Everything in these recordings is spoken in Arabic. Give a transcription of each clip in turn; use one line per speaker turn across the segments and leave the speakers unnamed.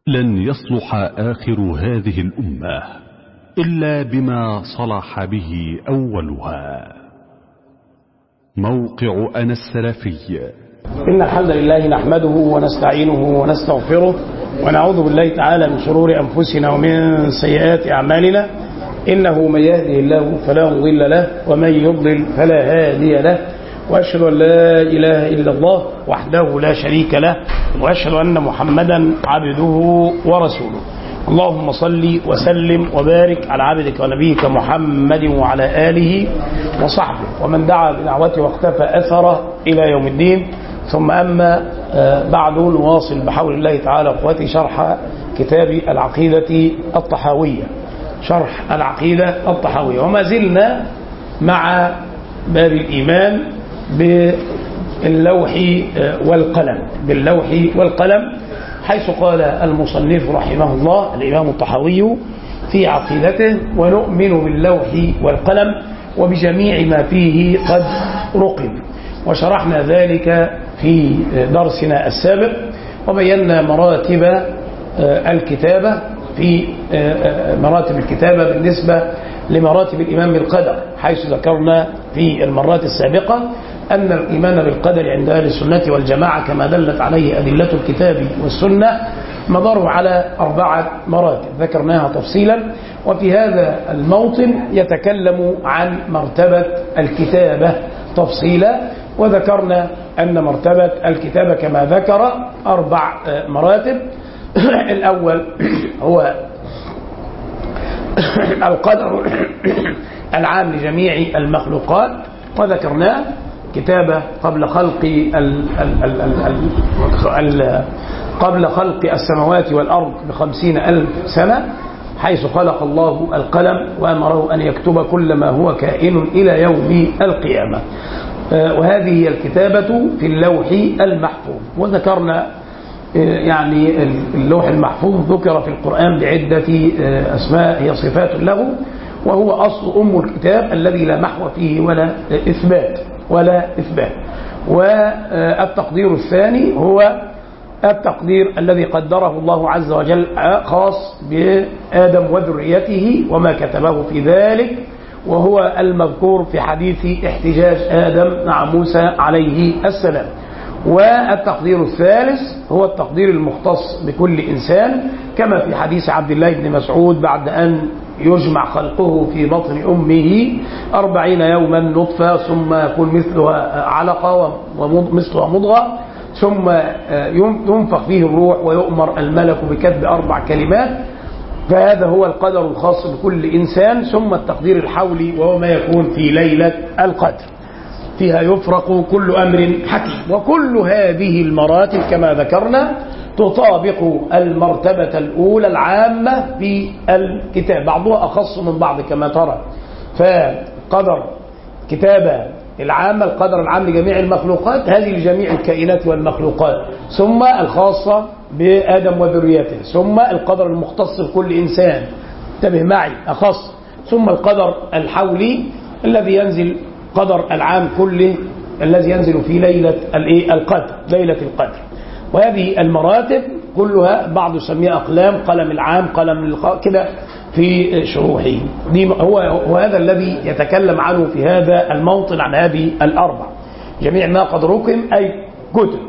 لن يصلح آخر هذه الأمة إلا بما صلح به أولها. موقع أنا السلفي.
إن الحمد لله نحمده ونستعينه ونستغفره ونعوذ بالله تعالى من شرور أنفسنا ومن سيئات أعمالنا. إنه من يهده الله فلا مضل له ومن يضلل فلا هادي له، وأشهد أن لا إله إلا الله وحده لا شريك له، وأشهد أن محمدا عبده ورسوله. اللهم صل وسلم وبارك على عبدك ونبيك محمد وعلى آله وصحبه ومن دعا بدعوته واختفى أثره إلى يوم الدين. ثم أما بعد، نواصل بحول الله تعالى أخواتي شرح كتاب العقيدة الطحاوية، شرح العقيدة الطحاوية، وما زلنا مع باب الإيمان باللوح والقلم، حيث قال المصنف رحمه الله الإمام الطحاوي في عقيدته: ونؤمن باللوح والقلم وبجميع ما فيه قد رقب. وشرحنا ذلك في درسنا السابق، وبينا مراتب الكتابة في مراتب الكتابة بالنسبة لمراتب الإيمان بالقدر، حيث ذكرنا في المرات السابقة أن الإيمان بالقدر عند أهل السنة والجماعة كما دلت عليه أدلة الكتاب والسنة مداره على 4 مراتب ذكرناها تفصيلا. وفي هذا الموطن يتكلم عن مرتبة الكتابة تفصيلا، وذكرنا أن مرتبة الكتابة كما ذكر 4 مراتب. الأول هو القدر العام لجميع المخلوقات، وذكرناه كتابة قبل خلق السماوات والأرض ب50,000 سنة، حيث خلق الله القلم وأمره أن يكتب كل ما هو كائن إلى يوم القيامة. وهذه هي الكتابة في اللوح المحفوظ. وذكرنا يعني اللوح المحفوظ ذكر في القرآن بعدة أسماء هي صفات له، وهو أصل أم الكتاب الذي لا محو فيه ولا إثبات. والتقدير الثاني هو التقدير الذي قدره الله عز وجل خاص بآدم وذريته وما كتبه في ذلك، وهو المذكور في حديث احتجاج آدم مع موسى عليه السلام. والتقدير الثالث هو التقدير المختص بكل إنسان، كما في حديث عبد الله بن مسعود: بعد أن يجمع خلقه في بطن أمه 40 يوما نطفة، ثم يكون مثلها علقة ومثلها مضغة، ثم ينفخ فيه الروح ويؤمر الملك بكتب 4 كلمات. فهذا هو القدر الخاص بكل إنسان. ثم التقدير الحولي، وهو ما يكون في ليلة القدر، فيها يفرق كل أمر حكيم. وكل هذه المراتب كما ذكرنا تطابق المرتبة الأولى العامة في الكتاب، بعضها أخص من بعض كما ترى. فقدر كتابة العامة، القدر العام لجميع المخلوقات، هذه لجميع الكائنات والمخلوقات، ثم الخاصة بآدم وذريته، ثم القدر المختص بكل إنسان، انتبه معي، أخص، ثم القدر الحولي الذي ينزل قدر العام كله الذي ينزل في ليلة القدر، ليلة القدر. وهذه المراتب كلها بعض يسميها أقلام، قلم العام، قلم كده في شروحه. وهذا الذي يتكلم عنه في هذا الموطن عن هذه 4 جميع ما قد رقم أي كتب.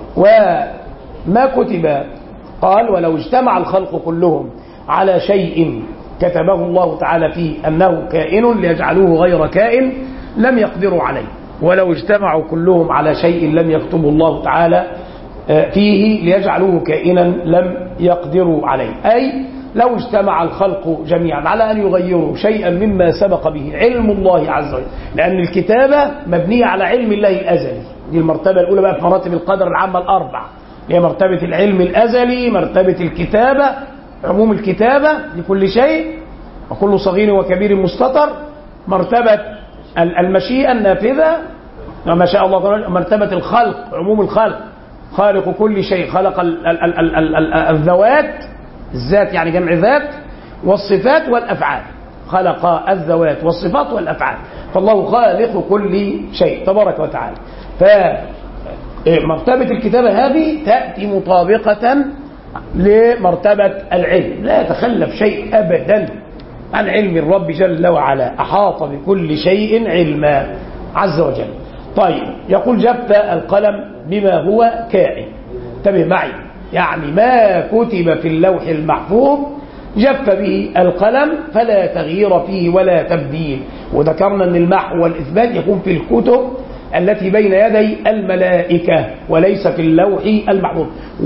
وما كتب قال: ولو اجتمع الخلق كلهم على شيء كتبه الله تعالى فيه أنه كائن ليجعلوه غير كائن لم يقدروا عليه. ولو اجتمعوا كلهم على شيء لم يكتب الله تعالى فيه ليجعلوه كائنا لم يقدروا عليه. أي لو اجتمع الخلق جميعا على أن يغيروا شيئا مما سبق به علم الله عز وجل، لأن الكتابة مبنية على علم الله الأزلي. دي المرتبة الأولى بقى في مراتب القدر العامة ال4، هي مرتبة العلم الأزلي، مرتبة الكتابة، عموم الكتابة لكل شيء وكل صغير وكبير مستتر، مرتبة المشيئة النافذة وما شاء الله، مرتبة الخلق، عموم الخلق، خالق كل شيء، خلق الذوات، الذات يعني جمع ذات، والصفات والأفعال، خلق الذوات والصفات والأفعال، فالله خالق كل شيء تبارك وتعالى. فمرتبة الكتابة هذه تأتي مطابقة لمرتبة العلم، لا يتخلف شيء أبدا عن علم الرب جل وعلا، أحاط بكل شيء علما عز وجل. طيب، يقول جف القلم بما هو كائن. انتبه معي، يعني ما كتب في اللوح المحفوظ جف به القلم فلا تغيير فيه ولا تبديل. وذكرنا أن المحو والإثبات يكون في الكتب التي بين يدي الملائكة وليس في اللوح المحفوظ.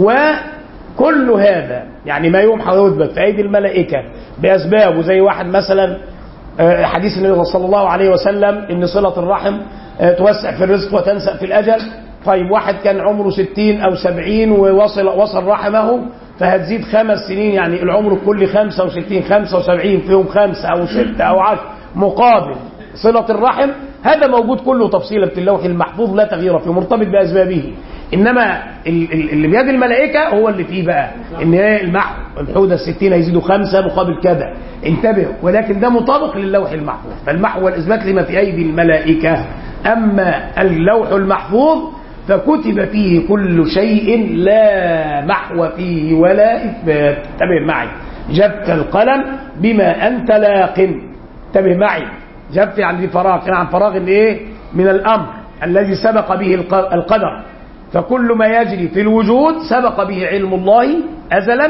وكل هذا يعني ما يمحى ويثبت في أيدي الملائكة بأسبابه، زي واحد مثلا حديث النبي صلى الله عليه وسلم إن صلة الرحم توسع في الرزق وتنسأ في الأجل. طيب، واحد كان عمره 60 أو 70 ووصل رحمه فهتزيد 5 سنين، يعني العمر كل 65 75 فيهم 5 أو 6 أو 10 مقابل صلة الرحم. هذا موجود كله تفصيلا في اللوح المحفوظ لا تغيير فيه، مرتبط بأسبابه. إنما اللي بيد الملائكة هو اللي فيه بقى إن المحو الحودة 60 هيزيدوا 5 مقابل كذا، انتبه. ولكن ده مطابق للوح المحفوظ، فالمحو والإثبات لما في أيدي الملائكة. أما اللوح المحفوظ فكتب فيه كل شيء لا محو فيه ولا إثبات. انتبه معي، جف القلم بما أنت لاق. انتبه معي، جف يعني فراغ، عن فراغ الايه من الأمر الذي سبق به القدر. فكل ما يجري في الوجود سبق به علم الله أزلا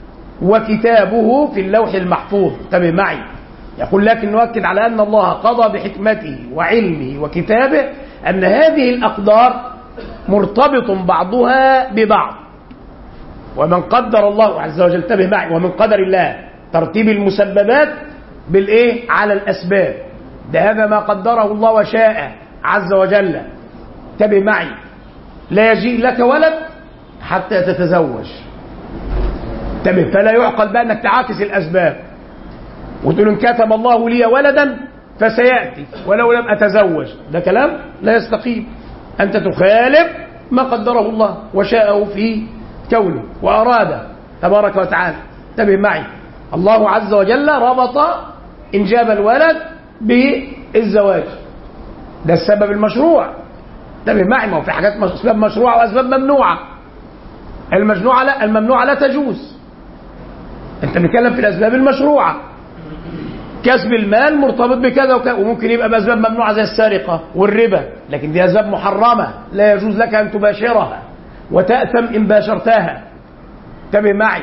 وكتابه في اللوح المحفوظ. انتبه معي، يقول لكن نؤكد على أن الله قضى بحكمته وعلمه وكتابه أن هذه الأقدار مرتبط بعضها ببعض. ومن قدر الله عز وجل، انتبه معي، ومن قدر الله ترتيب المسببات بالإيه على الأسباب. ده هذا ما قدره الله وشاء عز وجل. انتبه معي، لا يجيء لك ولد حتى تتزوج. انتبه، فلا يعقل بقى انك تعاكس الأسباب وتقول إن كتب الله لي ولدا فسيأتي ولو لم أتزوج. ده كلام لا يستقيم. أنت تخالف ما قدره الله وشاءه في كونه وأراده تبارك وتعالى. انتبه معي، الله عز وجل ربط إنجاب الولد بالزواج، ده السبب المشروع. انتبه معي، ما هو في حاجات أسباب مشروعة وأسباب ممنوعة. الممنوعة لا تجوز. أنت بتتكلم في الأسباب المشروعة، كسب المال مرتبط بكذا وكذا، وممكن يبقى بأسباب ممنوعة زي السرقة والربا، لكن دي أسباب محرمة لا يجوز لك أن تباشرها وتأثم إن باشرتها. انتبه معي،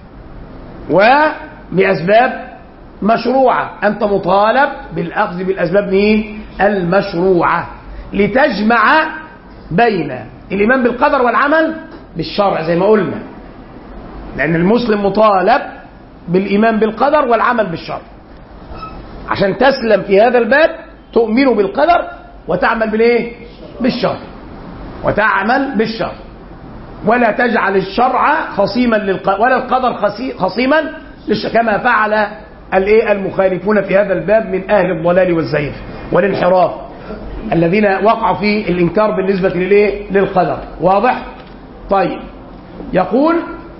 وبأسباب مشروعة أنت مطالب بالأخذ بالأسباب المشروعة لتجمع بين الإيمان بالقدر والعمل بالشرع زي ما قلنا، لأن المسلم مطالب بالإيمان بالقدر والعمل بالشرع. عشان تسلم في هذا الباب تؤمن بالقدر وتعمل بالشرع وتعمل بالشرع، ولا تجعل الشرع خصيما ولا القدر خصيما كما فعل المخالفون في هذا الباب من أهل الضلال والزيف والانحراف الذين وقعوا في الإنكار بالنسبة للقدر. واضح؟ طيب، يقول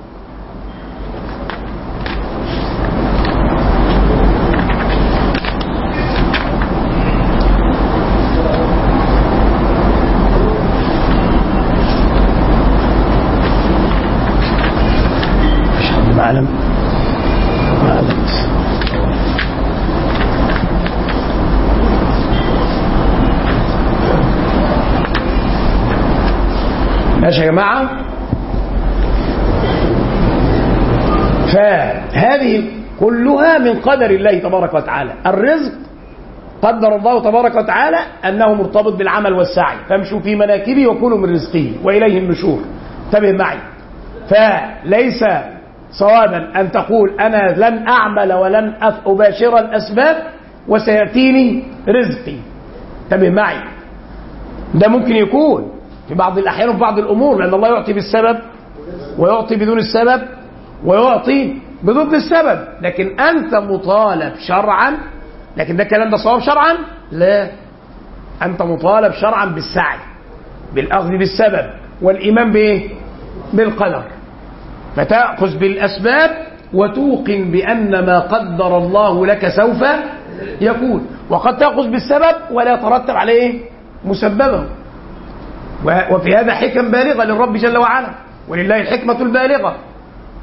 ماشي يا جماعة. فهذه كلها من قدر الله تبارك وتعالى. الرزق قدر الله تبارك وتعالى أنه مرتبط بالعمل والسعي، فامشوا في مناكبه وكلوا من رزقه وإليه النشور. انتبه معي، فليس صوابا أن تقول أنا لن أعمل ولن أباشر الأسباب وسيأتيني رزقي. انتبه معي، ده ممكن يكون في بعض الأحيان وفي بعض الأمور، لأن الله يعطي بالسبب ويعطي بدون السبب ويعطي بضد السبب، لكن أنت مطالب شرعا. لكن ده الكلام ده صواب شرعا؟ لا، أنت مطالب شرعا بالسعي بالأخذ بالسبب والإيمان بالقدر، فتأخذ بالأسباب وتوقن بأن ما قدر الله لك سوف يكون. وقد تأخذ بالسبب ولا يترتب عليه مسببه، وفي هذا حكم بالغة للرب جل وعلا، ولله الحكمة البالغة.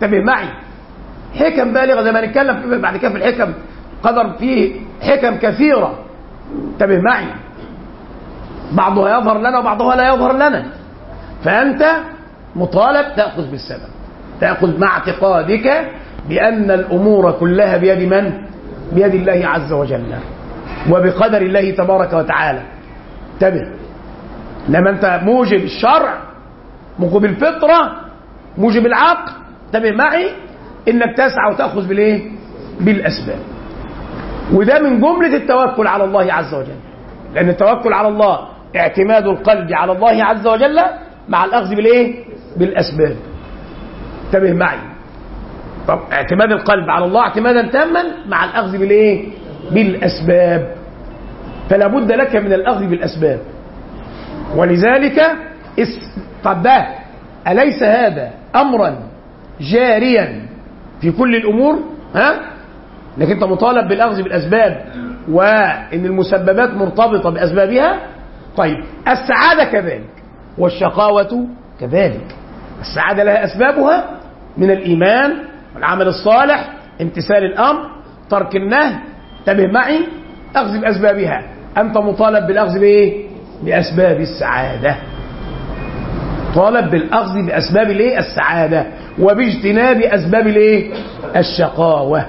انتبه معي، حكم بالغة زي ما نتكلم بعد كده في الحكم، قدر فيه حكم كثيرة، انتبه معي، بعضها يظهر لنا وبعضها لا يظهر لنا، فأنت مطالب تأخذ بالسبب، تأخذ مع اعتقادك بأن الأمور كلها بيد من؟ بيد الله عز وجل وبقدر الله تبارك وتعالى. انتبه، لما أنت موجب الشرع، موجب الفطرة، موجب العقل، انتبه معي إنك تسعى وتأخذ بالإيه؟ بالأسباب. وده من جملة التوكل على الله عز وجل، لأن التوكل على الله اعتماد القلب على الله عز وجل مع الأخذ بالإيه؟ بالأسباب. انتبه معي، طب اعتماد القلب على الله اعتمادا تاما مع الأخذ بالإيه؟ بالأسباب. فلا بد لك من الأخذ بالأسباب. ولذلك طب ده أليس هذا أمرا جاريا في كل الأمور؟ انك انت مطالب بالأخذ بالأسباب وإن المسببات مرتبطة بأسبابها. طيب السعادة كذلك والشقاوة كذلك. السعادة لها أسبابها من الإيمان والعمل الصالح، امتثال الأمر، ترك النهي، انتبه معي، أخذ بأسبابها. أنت مطالب بالأخذ بإيه؟ بأسباب السعادة، طالب بالأخذ بأسباب الإيه؟ السعادة، وباجتناب أسباب الإيه؟ الشقاوة.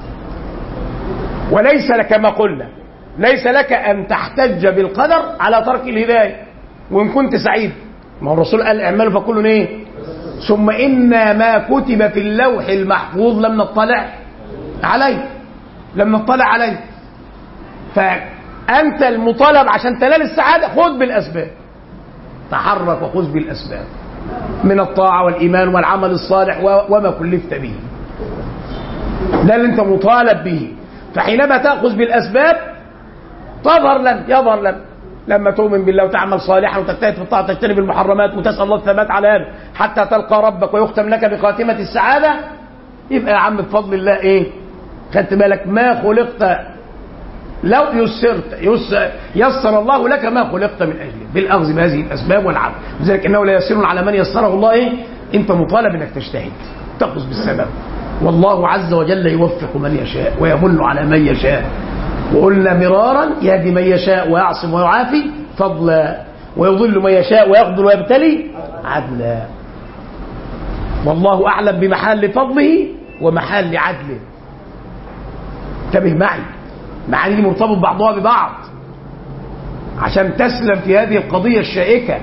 وليس لك ما قلنا، ليس لك أن تحتج بالقدر على ترك الهداية وإن كنت سعيد. ما هو الرسول قال اعملوا فكل إيه؟ ثم إن ما كتب في اللوح المحفوظ لم نطلع عليه، لم نطلع عليه. فأنت المطالب عشان تنال السعادة خذ بالأسباب، تحرك وخذ بالأسباب من الطاعة والإيمان والعمل الصالح وما كلفت به، ده اللي أنت مطالب به. فحينما تأخذ بالأسباب تظهر لن يظهر لن لما تؤمن بالله وتعمل صالحا وتجتهد في الطاعة وتجتنب المحرمات وتسأل الله الثبات على هذا حتى تلقى ربك ويختم لك بخاتمة السعادة، يبقى يا عم بفضل الله إيه؟ خدت بالك؟ ما خلقت لو يسر الله لك ما خلقت من أجله، بالأخذ بهذه الأسباب والعمل. لذلك إنه لا يسير على من يسره الله إيه؟ أنت مطالب إنك تجتهد تأخذ بالسبب، والله عز وجل يوفق من يشاء ويمن على من يشاء. وقلنا مرارا يهدي من يشاء ويعصم ويعافي فضلا، ويضل من يشاء ويقدر ويبتلي عدلا. والله أعلم بمحل فضله ومحل عدله. انتبه معي، معاني دي مرتبط بعضها ببعض عشان تسلم في هذه القضية الشائكة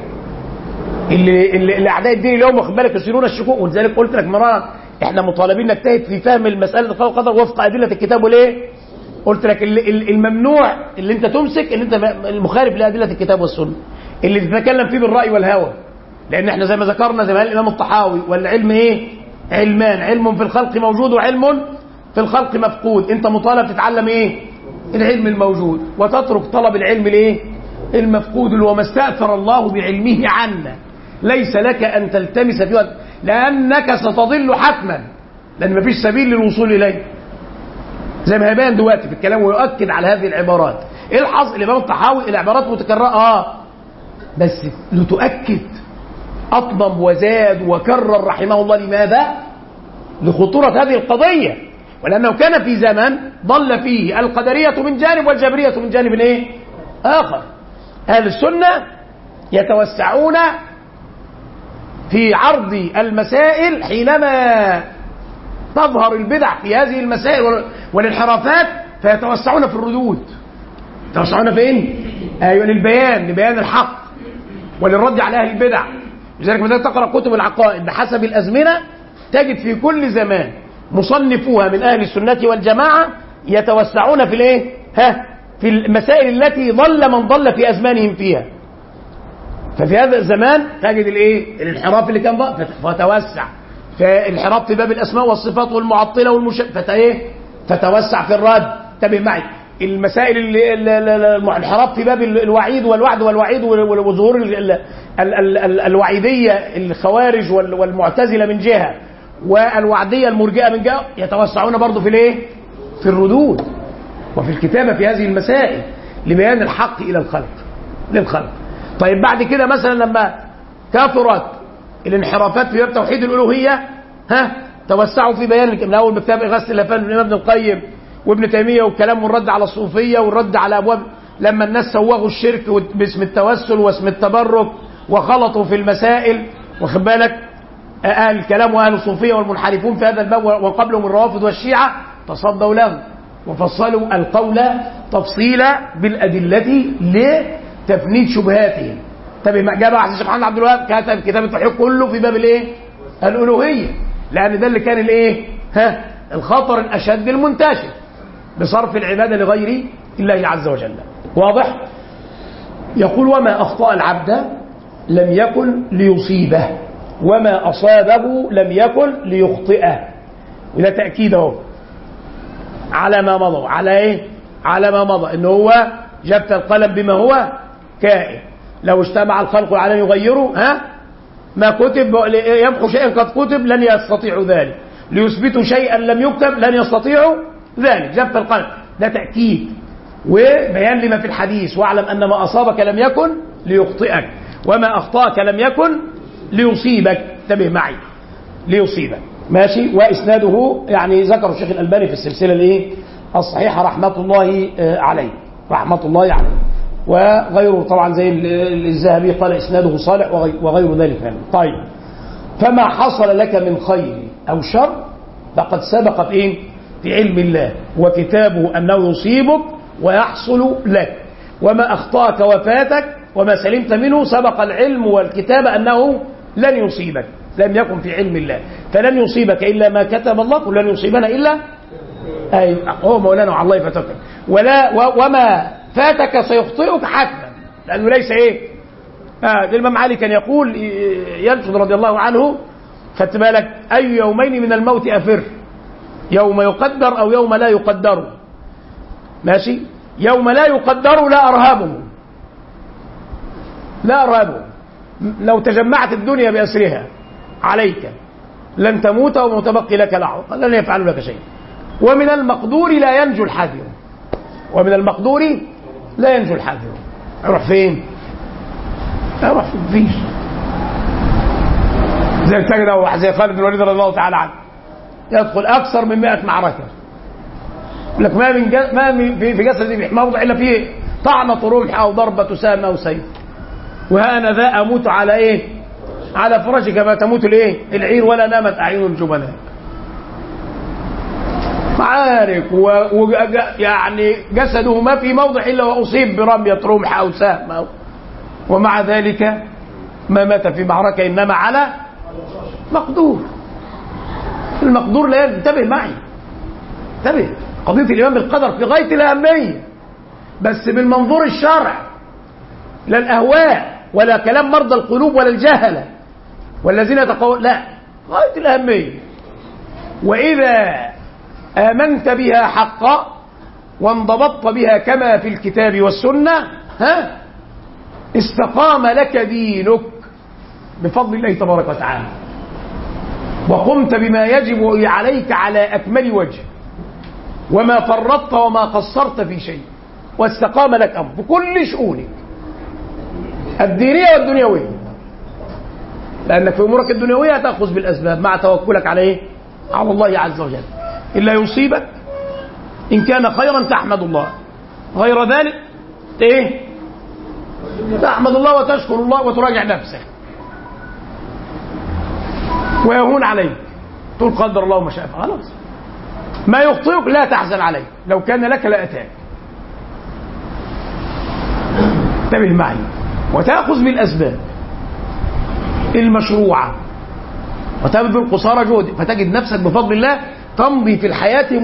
اللي أعداء الدين اليوم واخد بالك يصيرون الشكوك. ولذلك قلت لك مرارا احنا مطالبين نجتهد في فهم المسألة القضاء والقدر وفق أدلة الكتاب والإيه؟ قلت لك الممنوع اللي انت تمسك اللي انت المخالف لأدلة الكتاب والسنة، اللي تتكلم فيه بالرأي والهوى. لأن احنا زي ما ذكرنا زي ما قال الإمام الطحاوي، والعلم ايه؟ علمان، علم في الخلق موجود وعلم في الخلق مفقود. انت مطالب تتعلم ايه؟ العلم الموجود، وتترك طلب العلم الايه؟ المفقود، اللي هو ما استأثر الله بعلمه عنا. ليس لك أن تلتمس فيه لأنك ستضل حتما، لأن ما فيش سبيل للوصول إليه زي ما هيبان دلوقتي في الكلام. ويؤكد على هذه العبارات. الحظ الإمام الطحاوي العبارات متكررة بس لتؤكد أطنب وزاد وكرر رحمه الله. لماذا؟ لخطورة هذه القضية، ولأنه كان في زمن ضل فيه القدرية من جانب والجبرية من جانب ايه؟ آخر. أهل السنة يتوسعون في عرض المسائل حينما تظهر البدع في هذه المسائل والانحرافات، فيتوسعون في الردود. يتوسعون فين؟ أيوة، لبيان الحق وللرد على أهل البدع. لذلك مثلا تقرأ كتب العقائد بحسب الأزمنة تجد في كل زمان مصنفوها من أهل السنة والجماعة يتوسعون في الايه؟ في المسائل التي ضل من ضل في أزمانهم فيها. ففي هذا الزمان تجد الايه؟ الانحراف اللي كان فتوسع فالانحراف في باب الأسماء والصفات والمعطلة فتوسع في الرد. انتبه معي، المسائل الانحراف في باب الوعيد والوعد والوعيد وظهور الوعيدية الخوارج والمعتزلة من جهة والوعدية المرجئة من جهة، يتوسعون برضو في الايه؟ في الردود وفي الكتابة في هذه المسائل لبيان الحق إلى للخلق. طيب بعد كده مثلا لما كثرت الانحرافات في باب توحيد الألوهية توسعوا في بيان من أول كتاب إغاثة اللهفان من ابن القيم وابن تيمية والكلام والرد على الصوفية والرد على أبواب لما الناس سوغوا الشرك باسم التوسل واسم التبرك وخلطوا في المسائل، واخد بالك أهل الكلام وأهل الصوفية والمنحرفون في هذا الباب وقبلهم الروافض والشيعة تصدوا له وفصلوا القول تفصيلا بالأدلة لتفنيد شبهاتهم. طب ما جاب عبد الشيخ محمد عبد الوهاب كتب كتاب التوحيد كله في باب الايه؟ الألوهية، لأن ده اللي كان الايه؟ الخطر الأشد المنتشر بصرف العبادة لغير الله عز وجل. واضح؟ يقول وما أخطأ العبد لم يكن ليصيبه وما أصابه لم يكن ليخطئه. وده تأكيد اهو على ما مضى. على ايه؟ على ما مضى ان هو جبت القلم بما هو كائن، لو اجتمع الخلق على ان يغيروا ما كتب، يمحو شيئا قد كتب لن يستطيعوا ذلك، ليثبتوا شيئا لم يكتب لن يستطيعوا ذلك. جبت القلم ده تأكيد وبيان لما في الحديث، واعلم ان ما اصابك لم يكن ليخطئك وما اخطاك لم يكن ليصيبك. انتبه معي، ليصيبك ماشي. واسناده يعني ذكر الشيخ الألباني في السلسله الايه الصحيحه رحمه الله عليه، رحمه الله عليه، وغيره طبعا زي الذهبي قال اسناده صالح وغير ذلك يعني. طيب فما حصل لك من خير او شر فقد سبق في ايه؟ في علم الله وكتابه انه يصيبك ويحصل لك، وما اخطاك وفاتك وما سلمت منه سبق العلم والكتاب انه لن يصيبك، لم يكن في علم الله، فلن يصيبك إلا ما كتب الله، ولن يصيبنا إلا أيوة هو مولانا على الله فتوكل، وما فاتك سيخطئك حتما، لأنه ليس إيه الإمام علي كان يقول ينشد رضي الله عنه خدت بالك أي يومين من الموت أفر، يوم يقدر أو يوم لا يقدر ماشي. يوم لا يقدر لا أرهبه، لا أرهبه، لو تجمعت الدنيا بأسرها عليك لن تموت ومتبقي لك لحظة لن يفعل لك شيء. ومن المقدور لا ينجو الحاذر، ومن المقدور لا ينجو الحاذر. يروح فين؟ يروح فيش زي تجد واحد زي خالد بن الوليد رضي الله تعالى عنه يدخل أكثر من 100 معركة، لك ما في جسدي موضع إلا فيه طعنة رمح أو ضربة سهم أو سيف، وأنا ذا أموت على إيه؟ على فراشك كما تموت الإيه؟ العير ولا نامت أعين الجبناء. معارك يعني جسده ما في موضع إلا وأصيب برمية رمح أو سهم ومع ذلك ما مات في معركة، إنما على مقدور. المقدور لا ينتبه معي، انتبه قضية الإيمان بالقدر في غاية الأهمية، بس بالمنظور الشرع، لا الأهواء ولا كلام مرضى القلوب ولا الجهلة والذين يتقول، لا، غاية الأهمية. وإذا آمنت بها حقا وانضبطت بها كما في الكتاب والسنة استقام لك دينك بفضل الله تبارك وتعالى، وقمت بما يجب عليك على أكمل وجه، وما فرطت وما قصرت في شيء، واستقام لك أمر بكل شؤونك الدينية والدنيوية، لأنك في أمورك الدنيوية تأخذ بالأسباب مع توكلك عليه على الله عز وجل. إلا يصيبك إن كان خيرا تحمد الله، غير ذلك إيه؟ تحمد الله وتشكر الله وتراجع نفسك ويهون عليك، تقول قدر الله ما شاء فعل، خلاص. ما يخطئك لا تحزن عليه، لو كان لك لأتاك. انتبه معي، وتأخذ بالأسباب المشروعة وتبذل قصارى جهد، فتجد نفسك بفضل الله تمضي في الحياة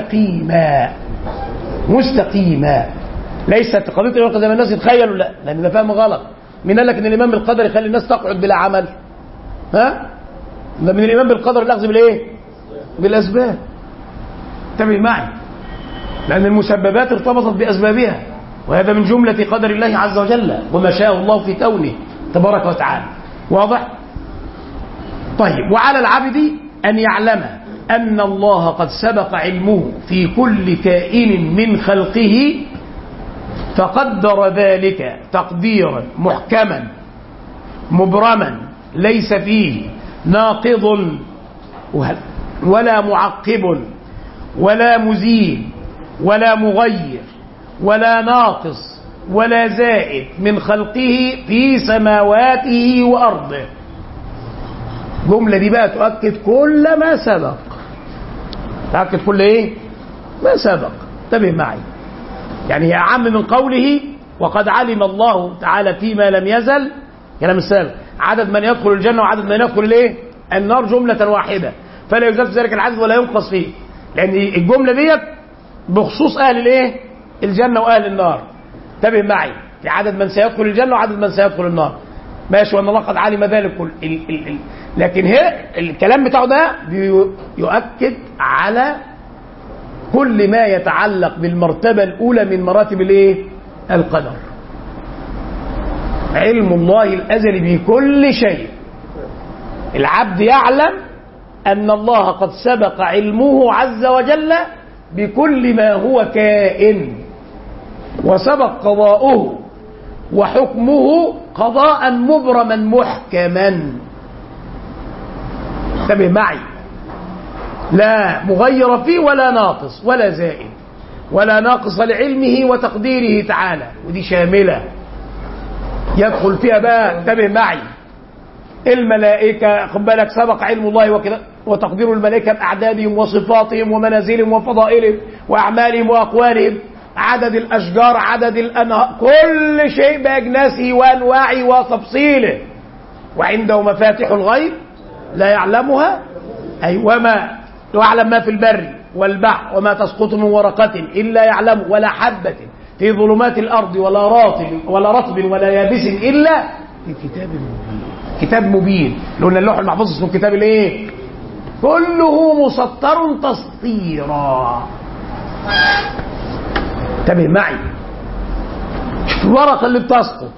مستقيمة. ليست قضية الإيمان زي ما الناس يتخيلوا، لا، لأن ده فهم غلط. من قال لك إن الإيمان بالقدر يخلي الناس تقعد بلا عمل؟ ده من الإيمان بالقدر الأخذ بالإيه؟ بالأسباب. انتبه معي، لأن المسببات ارتبطت بأسبابها، وهذا من جملة قدر الله عز وجل وما شاء الله في كونه تبارك وتعالى. واضح؟ طيب، وعلى العبد أن يعلم أن الله قد سبق علمه في كل كائن من خلقه، فقدر ذلك تقديرا محكما مبرما ليس فيه ناقض ولا معقب ولا مزيل ولا مغير ولا ناقص ولا زائد من خلقه في سماواته وأرضه. الجملة دي بقى تؤكد كل ما سبق. تؤكد كل ايه؟ ما سبق. انتبه معي، يعني هي أعم من قوله وقد علم الله تعالى فيما لم يزل كلام السابق عدد من يدخل الجنة وعدد من يدخل الايه؟ النار جملة واحدة، فلا يزاد في ذلك العدد ولا ينقص فيه، لأن الجملة ديت بخصوص أهل الايه؟ الجنة وأهل النار. انتبه معي، في عدد من سيدخل الجنة وعدد من سيدخل النار، ماشي، وأن الله قد علم ذلك كل لكن هي الكلام بتاعه ده يؤكد على كل ما يتعلق بالمرتبة الأولى من مراتب الايه؟ القدر. علم الله الأزلي بكل شيء. العبد يعلم أن الله قد سبق علمه عز وجل بكل ما هو كائن، وسبق قضاؤه وحكمه قضاء مبرما محكما. انتبه معي، لا مغير فيه ولا ناقص ولا زائد ولا ناقص لعلمه وتقديره تعالى، ودي شاملة يدخل فيها بقى. انتبه معي، الملائكة خد بالك سبق علم الله وتقدير الملائكة بأعدادهم وصفاتهم ومنازلهم وفضائلهم وأعمالهم وأقوالهم، عدد الأشجار، عدد الأنهار، كل شيء بأجناسه وأنواعه وتفصيله. وعنده مفاتيح الغيب لا يعلمها، أي وما يعلم ما في البر والبحر وما تسقط من ورقة إلا يعلم، ولا حبة في ظلمات الأرض ولا رطب ولا يابس إلا في كتاب مبين. كتاب مبين، لأن اللوح المحفوظ اسمه كتاب الايه؟ كله مسطر تسطيرا. انتبه معي، الورقة اللي بتسقط،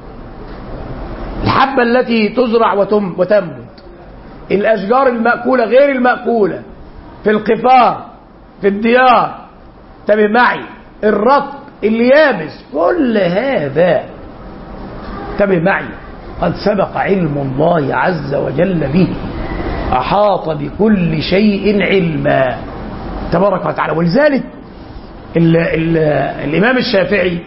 الحبة التي تزرع وتنبت، الأشجار المأكولة غير المأكولة، في القفار، في الديار، انتبه معي، الرطب، اليابس، كل هذا انتبه معي قد سبق علم الله عز وجل به، أحاط بكل شيء علما تبارك وتعالى. ولذلك الإمام الشافعي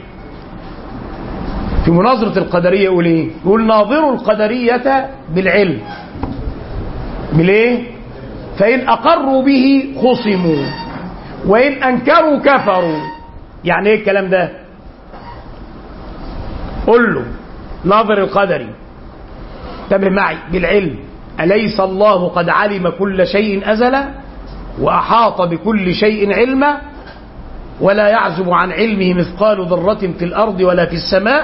في مناظرة القدرية يقول ايه؟ يقول ناظروا القدرية بالعلم. بالايه؟ فإن أقروا به خصموا وإن أنكروا كفروا. يعني ايه الكلام ده؟ قل له ناظر القدري انتبه معي بالعلم، أليس الله قد علم كل شيء أزلا وأحاط بكل شيء علما ولا يعزب عن علمه مثقال ذرة في الأرض ولا في السماء؟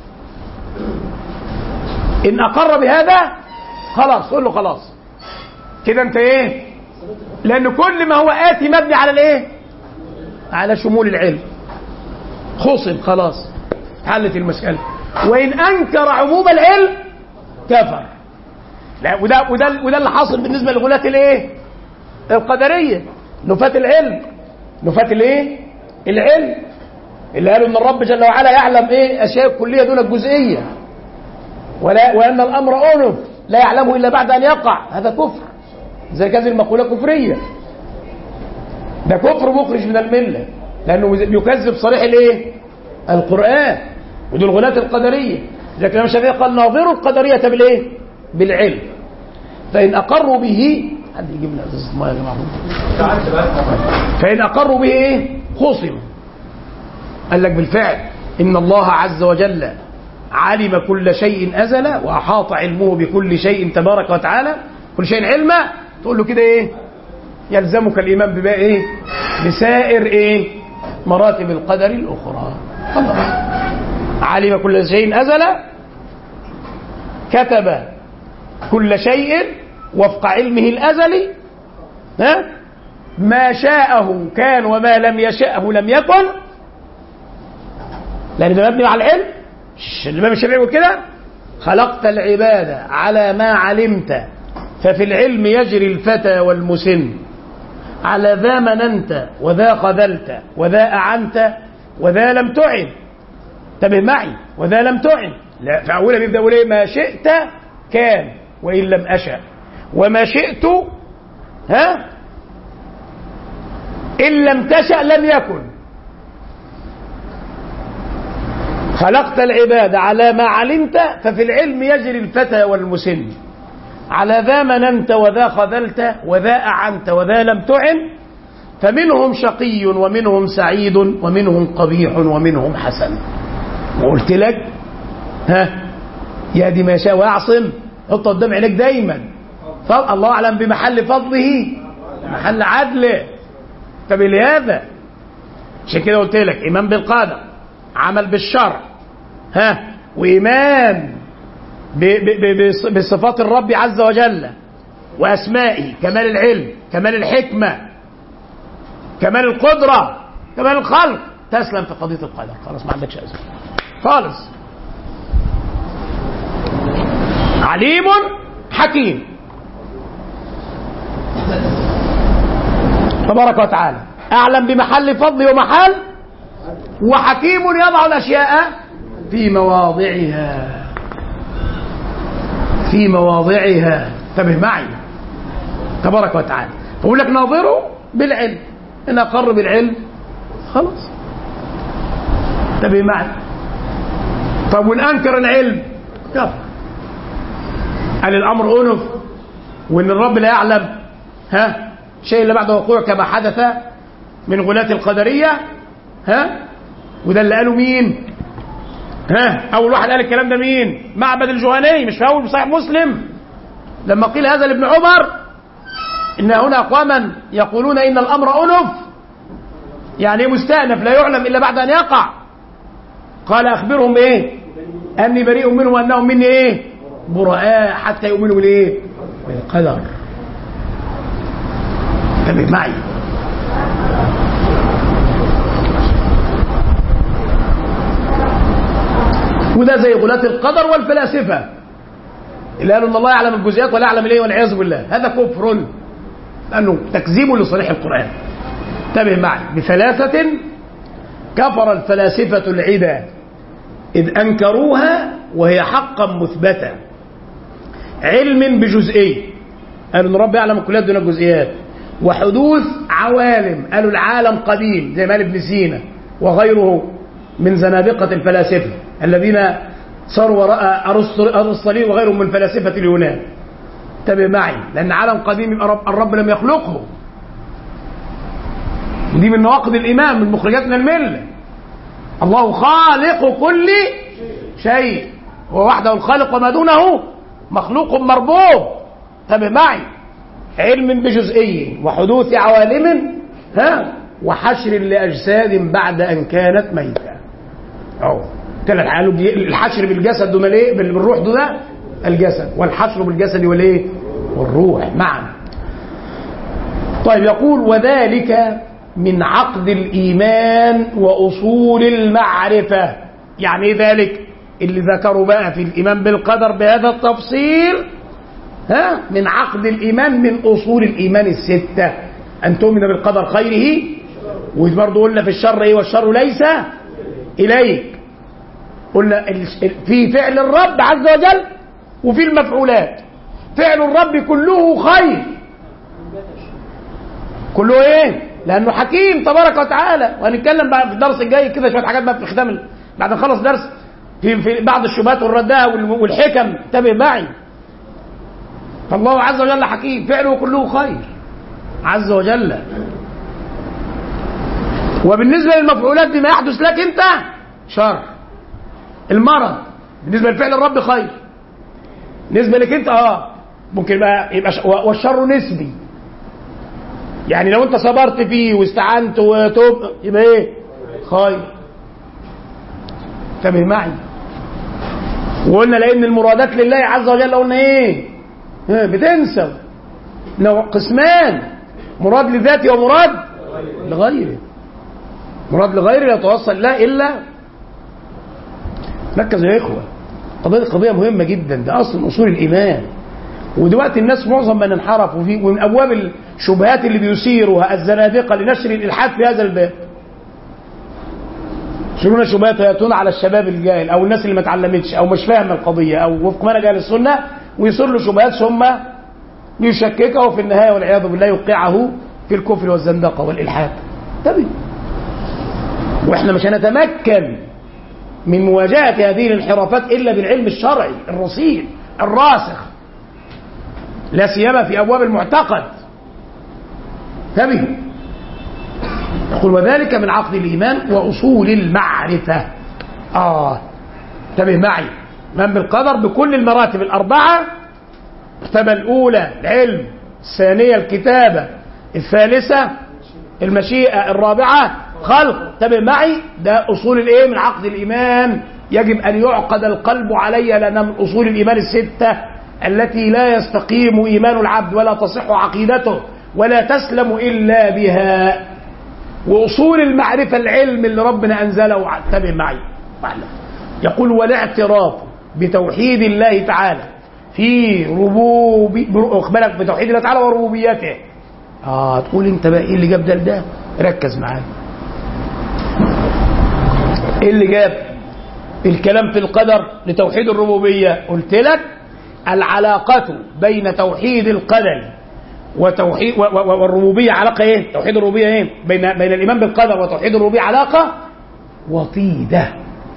إن أقر بهذا خلاص، قل له خلاص كده انت ايه؟ لأن كل ما هو آتي مبني على الايه؟ على شمول العلم. خصم خلاص، حلت المسألة. وإن أنكر عموم العلم كفر. لا وده اللي حاصل بالنسبة لغلاة الايه؟ القدرية، نفاة العلم، نفاة الايه؟ العلم، اللي قالوا ان الرب جل وعلا يعلم ايه؟ اشياء كلية دون الجزئية، وان الامر انف لا يعلمه الا بعد ان يقع. هذا كفر، زي هذه المقولة كفرية، ده كفر مخرج من الملة، لانه يكذب صريح الايه؟ القرآن. ودول غلاة القدرية. لكن الإمام الشافعي قال ناظروا القدرية بالايه؟ بالعلم. فإن أقروا به، حد يجيب لنا ازازة ميه يا جماعة، فإن أقروا به ايه؟ خصم. قال لك بالفعل إن الله عز وجل علم كل شيء أزلا وأحاط علمه بكل شيء تبارك وتعالى، كل شيء علما. تقول له كده ايه؟ يلزمك الإيمان بباقي ايه؟ بسائر ايه؟ مراتب القدر الأخرى. الله علم كل شيء أزلا، كتب كل شيء وفق علمه الأزلي، ما شاءه كان وما لم يشاءه لم يكن، لأن ده مبني على العلم. الإمام الشافعي يقول كده خلقت العباد على ما علمت ففي العلم يجري الفتى والمسن، على ذا مننت وذا خذلت وذا أعنت وذا لم تعن. انتبه معي، وذا لم تعن. لا، في أولها بيبدأ يقول ايه؟ ما شئت كان وإن لم أشأ، وما شئت إن لم تشأ لم يكن. خلقت العباد على ما علمت، ففي العلم يجري الفتى والمسن، على ذا مننت وذا خذلت وذا أعنت وذا لم تعن، فمنهم شقي ومنهم سعيد ومنهم قبيح ومنهم حسن. وقلت لك يهدي ما يشاء ويعصم، حط قدام عينيك دايما الله أعلم بمحل فضله محل عدله. فبلهذا عشان كده قلت لك إيمان بالقدر، عمل بالشرع، وإيمان بصفات الرب عز وجل وأسمائه، كمال العلم، كمال الحكمة، كمال القدرة، كمال الخلق، تسلم في قضية القدر. خلاص ما عندكش أزمة خالص. عليم حكيم تبارك وتعالى، أعلم بمحل فضله ومحل، وحكيم يضع الأشياء في مواضعها، في مواضعها. انتبه معي تبارك وتعالى. فأقول لك ناظره بالعلم، إن أقر بالعلم خلاص. انتبه معي. طب وإن أنكر العلم كفر، قال الأمر أنف وإن الرب لا يعلم شيء إلا بعد وقوع، كما حدث من غلاة القدرية. وده اللي قالوا مين؟ أول واحد قال الكلام ده مين؟ معبد الجهني، مش في أول صحيح مسلم لما قيل هذا لابن عمر إن هنا أقواما يقولون إن الأمر أنف، يعني مستأنف لا يعلم إلا بعد أن يقع. قال أخبرهم إيه؟ أني بريء منهم وأنهم مني إيه؟ براء، حتى يؤمنوا بالإيه؟ بالقدر. انتبه معي. وده زي غلاة القدر والفلاسفة اللي قالوا ان الله يعلم الجزئيات ولا يعلم الايه، والعياذ بالله. هذا كفر، لانه تكذيب لصريح القرآن. انتبه معي. بثلاثة كفر الفلاسفة العدا إذ أنكروها وهي حقا مثبتة. علم بجزئي، قالوا ان رب يعلم الكليات دون الجزئيات. وحدوث عوالم، قالوا العالم قديم، زي مال ابن سينا وغيره من زنادقة الفلاسفة الذين صاروا وراء أرسطو وغيرهم من فلاسفة اليونان. انتبه معي، لأن عالم قديم يبقى الرب لم يخلقه. دي من نواقض الإيمان، من مخرجات من الملة. الله خالق كل شيء، هو وحده الخالق وما دونه مخلوق مربوب. انتبه معي. علم بجزئي وحدوث عوالم وحشر لأجساد بعد أن كانت ميتة. ثلاث حالات. الحشر بالجسد دون الايه؟ بالروح دون الجسد، والحشر بالجسد والايه؟ والروح معا. طيب يقول وذلك من عقد الإيمان وأصول المعرفة. يعني ايه ذلك؟ اللي ذكروا بقى في الإيمان بالقدر بهذا التفصيل من عقد الإيمان، من أصول الإيمان الستة. أن تؤمن بالقدر خيره، وبرضه قلنا في الشر إيه؟ والشر ليس إليك. قلنا في فعل الرب عز وجل وفي المفعولات. فعل الرب كله خير، كله ايه؟ لأنه حكيم تبارك وتعالى. وهنتكلم بقى في الدرس الجاي كده شوية حاجات بقى في ختام بعد ما نخلص درس في بعض الشبهات والردها والحكم. انتبه معي. فالله عز وجل حكيم، فعله كله خير عز وجل. وبالنسبة للمفعولات دي ما يحدث لك انت شر. المرض بالنسبة لفعل الرب خير، بالنسبة لك انت ممكن بقى يبقى والشر نسبي. يعني لو انت صبرت فيه واستعنت وتوب يبقى ايه؟ خير. انتبه معي. وقلنا لان المرادات لله عز وجل قلنا ايه؟ بتنسى نوع قسمان، مراد لذاته ومراد لغيره. مراد لغيره لا يتوصل لا الا. ركزوا يا اخوه، قضيه مهمه جدا، ده اصل من اصول الايمان. ودلوقتي الناس معظم من انحرفوا فيه، ومن ابواب الشبهات اللي بيثيرها الزنادقه لنشر الالحاد في هذا الباب. يشيرون شبهات وياتون على الشباب الجاهل او الناس اللي ما اتعلمتش او مش فاهمه القضيه او وفق منهج اهل السنه، ويصير له شبهات ثم يشككه وفي النهايه والعياذ بالله يوقعه في الكفر والزندقه والالحاد. انتبه. واحنا مش هنتمكن من مواجهة هذه الانحرافات إلا بالعلم الشرعي الرصين الراسخ، لا سيما في أبواب المعتقد. انتبه. يقول وذلك من عقد الإيمان وأصول المعرفة. انتبه معي. من بالقدر بكل المراتب الأربعة، المرتبة الأولى العلم، الثانية الكتابة، الثالثة المشيئة، الرابعة خلق. انتبه معي. ده أصول الإيه من عقد الإيمان، يجب أن يعقد القلب علي، لأنها من أصول الإيمان الستة التي لا يستقيم إيمان العبد ولا تصح عقيدته ولا تسلم إلا بها. وأصول المعرفة العلم اللي ربنا أنزله. انتبه معي. يقول والاعتراف بتوحيد الله تعالى في أخبرك بتوحيد الله تعالى وربوبيته. تقول انت بقى ايه اللي جاب ده؟ ركز معايا. ايه اللي جاب الكلام في القدر لتوحيد الربوبية؟ قلت لك العلاقة بين توحيد القدر وتوحيد والربوبية علاقة ايه؟ توحيد الربوبية ايه؟ بين الإيمان بالقدر وتوحيد الربوبية علاقة وطيدة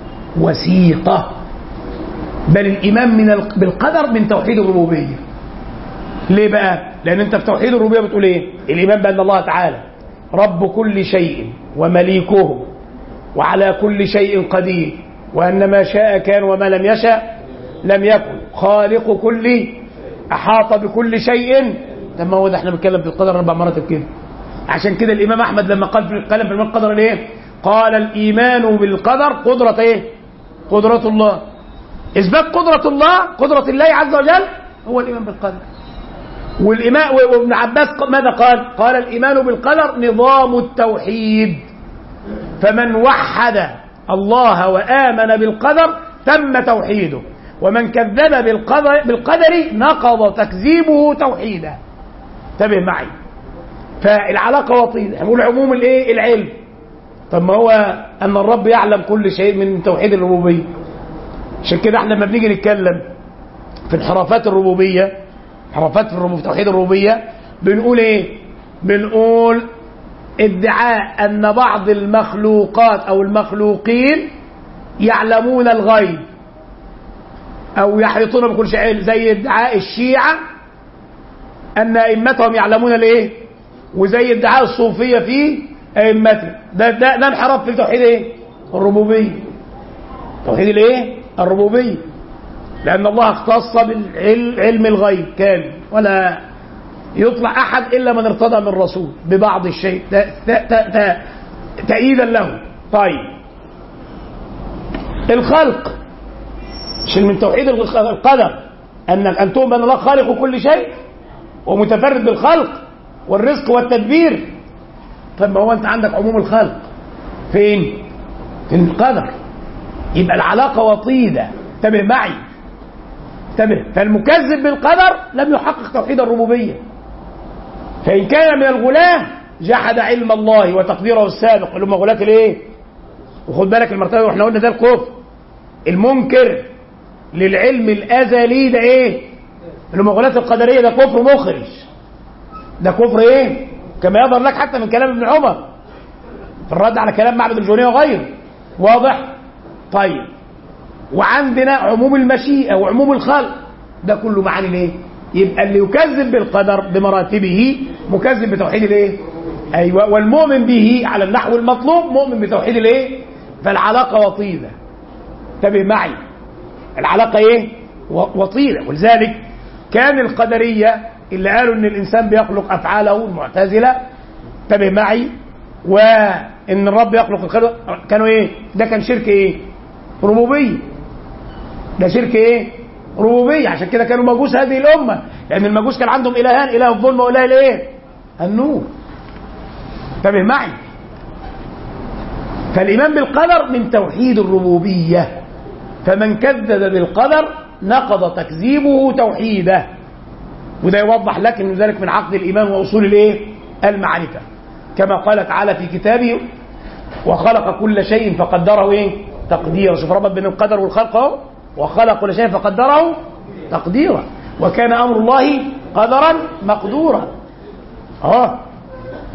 وثيقة. بل الإيمان بالقدر من توحيد الربوبية. ليه بقى؟ لأن أنت في توحيد الربوبية بتقول إيه؟ الإيمان بأن الله تعالى رب كل شيء ومليكه وعلى كل شيء قدير، وأن ما شاء كان وما لم يشاء لم يكن، خالق كل، أحاط بكل شيء. لما هو ده احنا بنتكلم في القدر 4 مرات كده. عشان كده الإمام أحمد لما قال في الكلام في القدر ليه؟ قال الإيمان بالقدر قدرة إيه؟ قدرة الله. إثبات قدرة الله، قدرة الله عز وجل، هو الإيمان بالقدر. والإمام وابن عباس ماذا قال؟ قال الإيمان بالقدر نظام التوحيد، فمن وحد الله وآمن بالقدر تم توحيده، ومن كذب بالقدر نقض تكذيبه توحيدا. انتبه معي. فالعلاقة وطيدة. نقول عموم الايه؟ العلم. طب ما هو أن الرب يعلم كل شيء من توحيد الربوبية. عشان كده احنا لما بنيجي نتكلم في انحرافات الربوبية، انحرافات في توحيد الربوبية، بنقول ايه؟ بنقول ادعاء أن بعض المخلوقات أو المخلوقين يعلمون الغيب أو يحيطون بكل شيء، زي ادعاء الشيعة أن أئمتهم يعلمون الايه، وزي ادعاء الصوفية في أئمتهم. ده انحراف في توحيد ايه؟ الربوبية. توحيد الايه؟ الربوبية. لأن الله اختص بالعلم الغيب كامل، ولا يطلع أحد إلا من ارتضى من رسول ببعض الشيء تأييدا له. طيب الخلق، مش من توحيد القدر أن تؤمن أن الله خالق كل شيء ومتفرد بالخلق والرزق والتدبير؟ طب ما هو أنت عندك عموم الخلق فين؟ في القدر. يبقى العلاقة وطيدة. انتبه معي. انتبه. فالمكذب بالقدر لم يحقق توحيد الربوبية. فإن كان من الغلاة جحد علم الله وتقديره السابق، اللي هم غلاة الايه؟ وخد بالك المرتبة واحنا قلنا ده الكفر. المنكر للعلم الأزلي ده ايه؟ اللي هم غلاة القدرية، ده كفر مخرج. ده كفر ايه؟ كما يظهر لك حتى من كلام ابن عمر في الرد على كلام معبد الجهني وغيره. واضح؟ طيب وعندنا عموم المشيئة وعموم الخلق، ده كله معاني الايه؟ يبقى اللي يكذب بالقدر بمراتبه مكذب بتوحيد الايه؟ ايوه. والمؤمن به على النحو المطلوب مؤمن بتوحيد الايه؟ فالعلاقة وطيدة. انتبه معي. العلاقة ايه؟ وطيدة. ولذلك كان القدرية اللي قالوا ان الانسان بيخلق افعاله، المعتزلة، انتبه معي، وان الرب يخلق الخلق، كانوا ايه؟ ده كان شرك ايه؟ ربوبية. ده شرك ايه؟ ربوبية. عشان كده كانوا مجوس هذه الأمة، لأن المجوس كان عندهم إلهان، إله الظلم وإله الايه؟ النور. انتبه معي. فالإيمان بالقدر من توحيد الربوبية، فمن كذب بالقدر نقض تكذيبه توحيده. وده يوضح لك ان ذلك من عقد الإيمان وأصول الايه؟ المعرفة، كما قال تعالى في كتابه وخلق كل شيء فقدره ايه؟ تقديرا. شوف ربط بين القدر والخلق اهو. وخلق كل شيء فقدره تقديرا، وكان أمر الله قدرا مقدورا.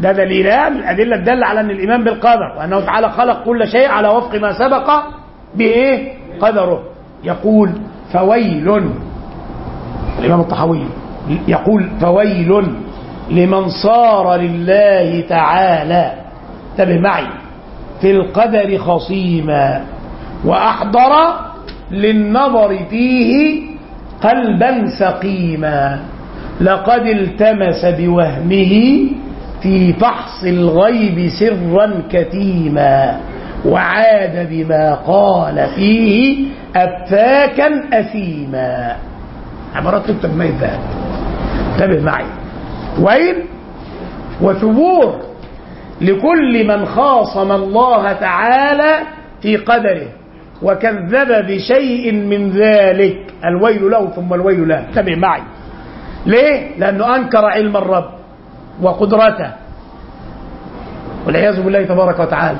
ده دليلان من الأدلة الدالة على أن الإيمان بالقدر، وأنه تعالى خلق كل شيء على وفق ما سبق بإيه قدره. يقول فويل، الإمام الطحاوي يقول فويل لمن صار لله تعالى، انتبه معي، في القدر خصيما وأحضر للنظر فيه قلبا سقيما، لقد التمس بوهمه في فحص الغيب سرا كتيما، وعاد بما قال فيه أفاكا أثيما. عبارات تكتب ما يذهب، انتبه معي. ويل وثبور لكل من خاصم الله تعالى في قدره وكذب بشيء من ذلك، الويل له ثم الويل له. انتبه معي. ليه؟ لأنه أنكر علم الرب وقدرته والعياذ بالله تبارك وتعالى.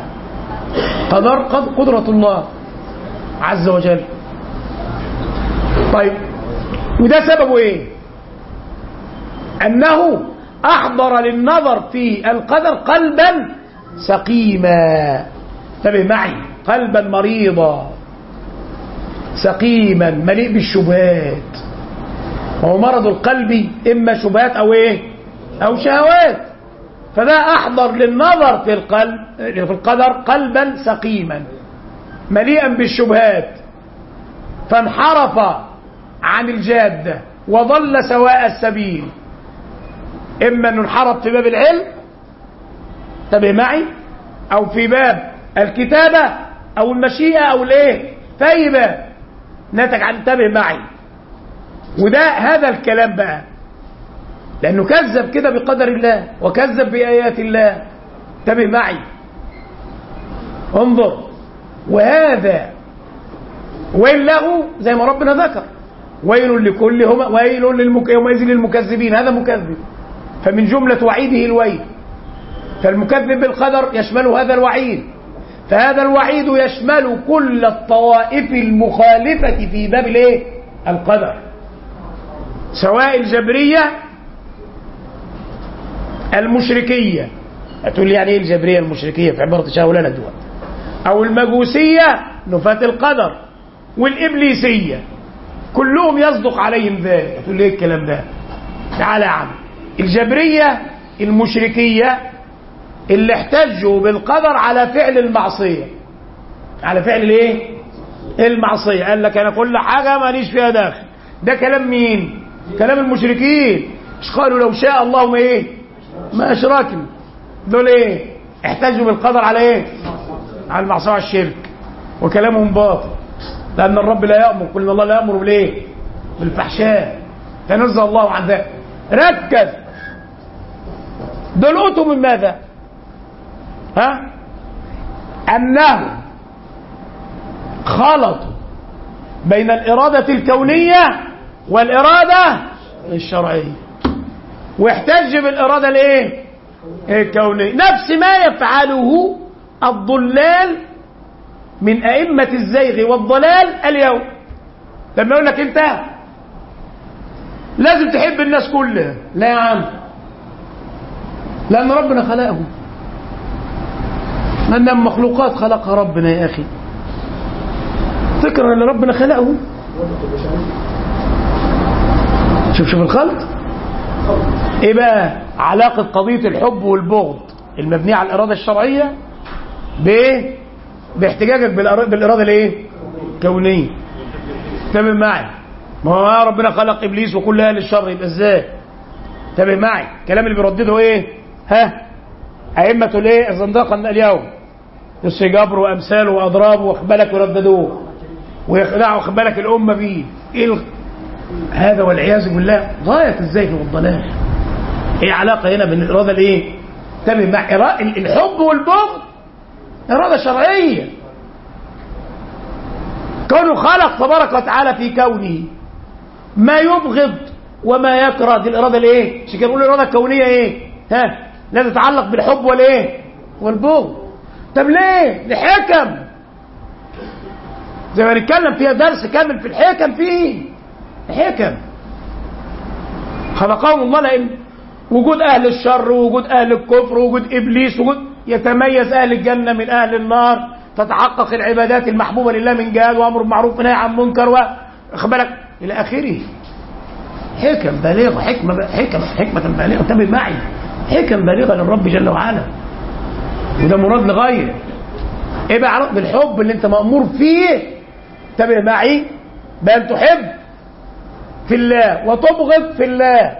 قدرة الله عز وجل. طيب، وده سببه ايه؟ أنه أحضر للنظر في القدر قلبا سقيما. انتبه معي، قلبا مريضا سقيما مليء بالشبهات. وهو مرض القلب إما شبهات أو إيه؟ أو شهوات. فده أحضر للنظر في القدر قلبا سقيما مليئا بالشبهات، فانحرف عن الجادة وضل سواء السبيل. إما أنه انحرف في باب العلم، انتبه معي، أو في باب الكتابة أو المشيئة أو الإيه، في أي باب نتج عن، انتبه معي. وده هذا الكلام بقى لأنه كذب كده بقدر الله وكذب بآيات الله. انتبه معي، انظر. وهذا ويل له زي ما ربنا ذكر، ويل لكل ويل يومئذ للمكذبين. هذا مكذب، فمن جملة وعيده الويل. فالمكذب بالقدر يشمل هذا الوعيد، فهذا الوعيد يشمل كل الطوائف المخالفة في باب الايه؟ القدر، سواء الجبرية المشركية، هتقول لي يعني ايه الجبرية المشركية في عبارة شاولنا دول، او المجوسية نفاة القدر، والإبليسية، كلهم يصدق عليهم ذلك. هتقول لي ايه الكلام ده؟ تعالى يا عم. الجبرية المشركية اللي احتجوا بالقدر على فعل المعصية، على فعل الايه؟ المعصية. قال لك انا كل حاجة ماليش فيها داخل. ده كلام مين؟ كلام المشركين. مش قالوا لو شاء الله ما ايه؟ ما اشركنا. دول ايه؟ احتجوا بالقدر على ايه؟ على المعصية والشرك، وكلامهم باطل، لأن الرب لا يأمر، قل إن الله لا يأمر بالايه؟ بالفحشاء. تنزه الله عن ذلك. ركز، دول أتوا من ماذا؟ أنه خلطوا بين الإرادة الكونية والإرادة الشرعية، واحتج بالإرادة الايه؟ الكونية. نفس ما يفعله الضلال من أئمة الزيغ والضلال اليوم. لما يقول لك أنت لازم تحب الناس كلها، لا يا عم، لأن ربنا خلقهم، لأن مخلوقات خلقها ربنا يا أخي. تكره اللي ربنا خلقه. شوف الخلق ايه بقى علاقة قضية الحب والبغض المبنية على الإرادة الشرعية باحتجاجك بالإرادة الايه؟ الكونية. تابع معي. ما هو ربنا خلق إبليس وكل أهل الشر، يبقى ازاي؟ تابع معي. الكلام اللي بيردده ايه؟ أئمة الايه؟ الزندقة اليوم، يسري جبر وأمثاله وأضرابه، واخد بالك، ويرددوه ويخدعوا، واخد بالك، الأمة بيه. ايه هذا والعياذ بالله غاية الزيغ والضلال. ايه علاقة هنا بين الإرادة الايه؟ تابع معي. الحب والبغض إرادة شرعية. كونه خلق تبارك وتعالى في كونه ما يبغض وما يكره، دي الإرادة الايه؟ عشان كده بيقولوا الإرادة الكونية ايه؟ لا تتعلق بالحب والايه؟ والبغض. طب ليه؟ لحكم، زي ما نتكلم فيها درس كامل في الحكم. فيه حكم خلقهم الله لأن وجود أهل الشر ووجود أهل الكفر ووجود إبليس يتميز أهل الجنة من أهل النار، تتحقق العبادات المحبوبة لله من جهاد وأمر بالمعروف ونهي عن منكر وإخبارك إلى آخره. حكم بالغة، حكمة بالغة، انتبه معي، حكم بالغة للرب جل وعلا، وده مراد لغاية ايه بقى؟ بالحب اللي انت مأمور فيه، انتبه معي، بأن تحب في الله وتبغض في الله.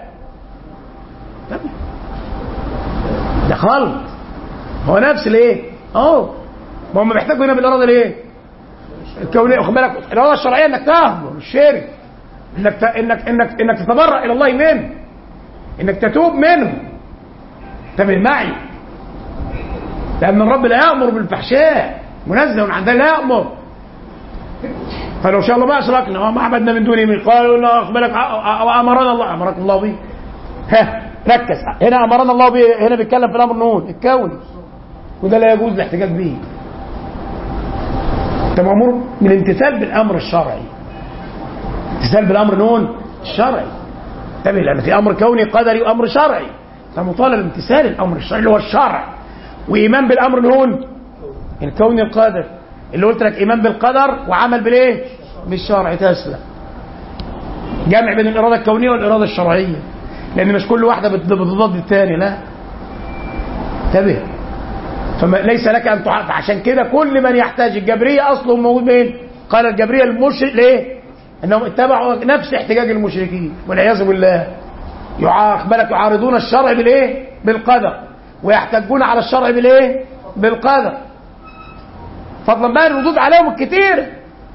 ده خلق، هو نفس الايه؟ ما هم بيحتاجوا هنا بالاراده الايه؟ الكونيه. واخد بالك؟ الاراده الشرعيه انك تهجر الشرك، انك تتبرأ الى الله منه، انك تتوب منه. انتبه معي، لان الرب لا يأمر بالفحشاء، منزه عن ذلك، لا يأمر. فلو شاء الله ما اشركنا وما عبدنا من دونه من، قالوا لا. واخد بالك؟ امرنا الله، امرك الله به. ركز هنا، امرنا الله به، هنا بيتكلم في الامر النون الكوني، وده لا يجوز الاحتجاج به. انت مأمور من الامتثال بالامر الشرعي، امتثال بالامر نون الشرعي. انتبه، لان في امر كوني قدري وامر شرعي، فمطالب امتثال الامر الشرعي اللي هو الشرع، وايمان بالامر نون الكوني القدر، اللي قلت لك ايمان بالقدر وعمل بالايه؟ بالشرع. تسلم. جمع بين الاراده الكونيه والاراده الشرعيه، لان مش كل واحده بتضاد الثاني، لا. انتبه، فليس لك ان تعرف. عشان كده كل من يحتاج، الجبريه اصلهم موجود مين؟ قال الجبريه المشرك ليه؟ انهم اتبعوا نفس احتجاج المشركين والعياذ بالله. يعارضون الشرع بالايه؟ بالقدر، ويحتجون على الشرع بالايه؟ بالقدر، فضلا بقى الردود عليهم الكتير.